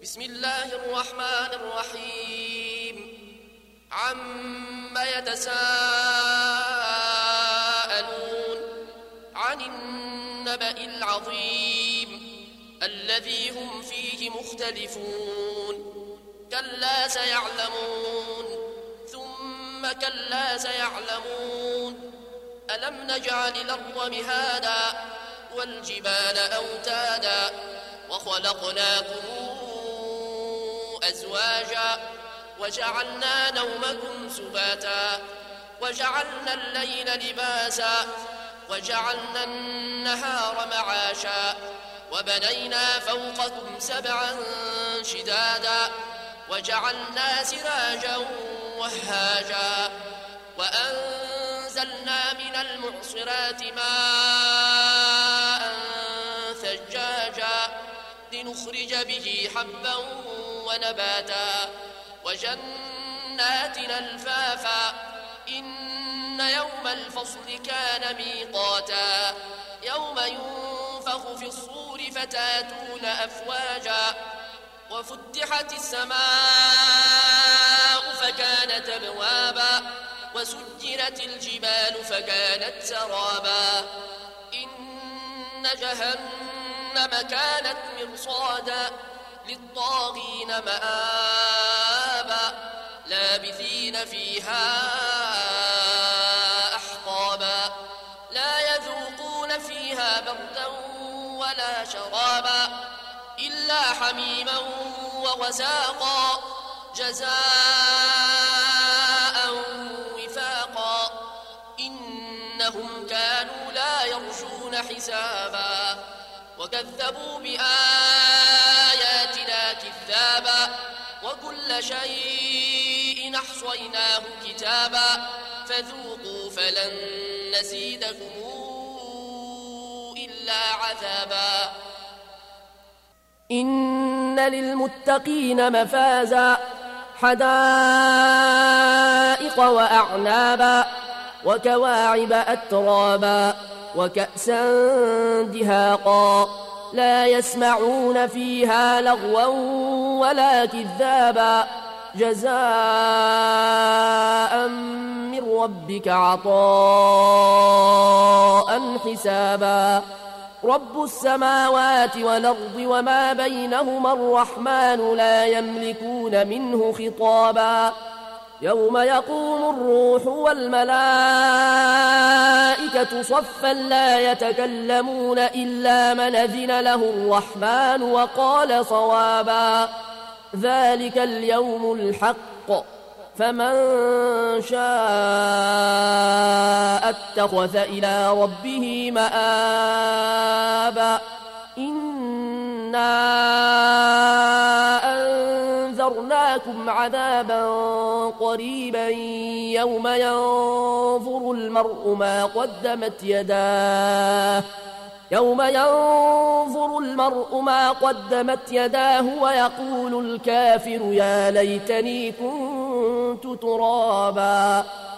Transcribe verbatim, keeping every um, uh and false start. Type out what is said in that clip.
بسم الله الرحمن الرحيم عما يتساءلون عن النبأ العظيم الذي هم فيه مختلفون كلا سيعلمون ثم كلا سيعلمون ألم نجعل الأرض مهادا والجبال أوتادا وخلقناكم أزواجا وجعلنا نومكم سباتا وجعلنا الليل لباسا وجعلنا النهار معاشا وبنينا فوقكم سبعا شدادا وجعلنا سراجا وهاجا وأنزلنا من المعصرات ماء ثجاجا لنخرج به حبا ونباتا وجنات ألفافا إن يوم الفصل كان ميقاتا يوم ينفخ في الصور فتاتون أفواجا وفتحت السماء فكانت أبوابا وسجرت الجبال فكانت سرابا إن جهنم كانت مرصادا للطاغين مآبا لابثين فيها أحقابا لا يذوقون فيها بردا ولا شرابا إلا حميما وغساقا جزاء وفاقا إنهم كانوا لا يرجون حسابا وكذبوا بآياتنا كذابا وكل شيء أحصيناه كتابا فذوقوا فلن نزيدكم إلا عذابا إن للمتقين مفازا حدائق وأعنابا وكواعب أترابا وكأسا دهاقا لا يسمعون فيها لغوا ولا كذابا جزاء من ربك عطاء حسابا رب السماوات والأرض وما بينهما الرحمن لا يملكون منه خطابا يوم يقوم الروح والملائكة صفا لا يتكلمون إلا من أذن له الرحمن وقال صوابا ذلك اليوم الحق فمن شاء اتخذ إلى ربه مآبا إنا أنذرناكم عذابا قريبا يوم ينظر المرء ما قدمت يداه يوم ينظر المرء ما قدمت يداه ويقول الكافر يا ليتني كنت ترابا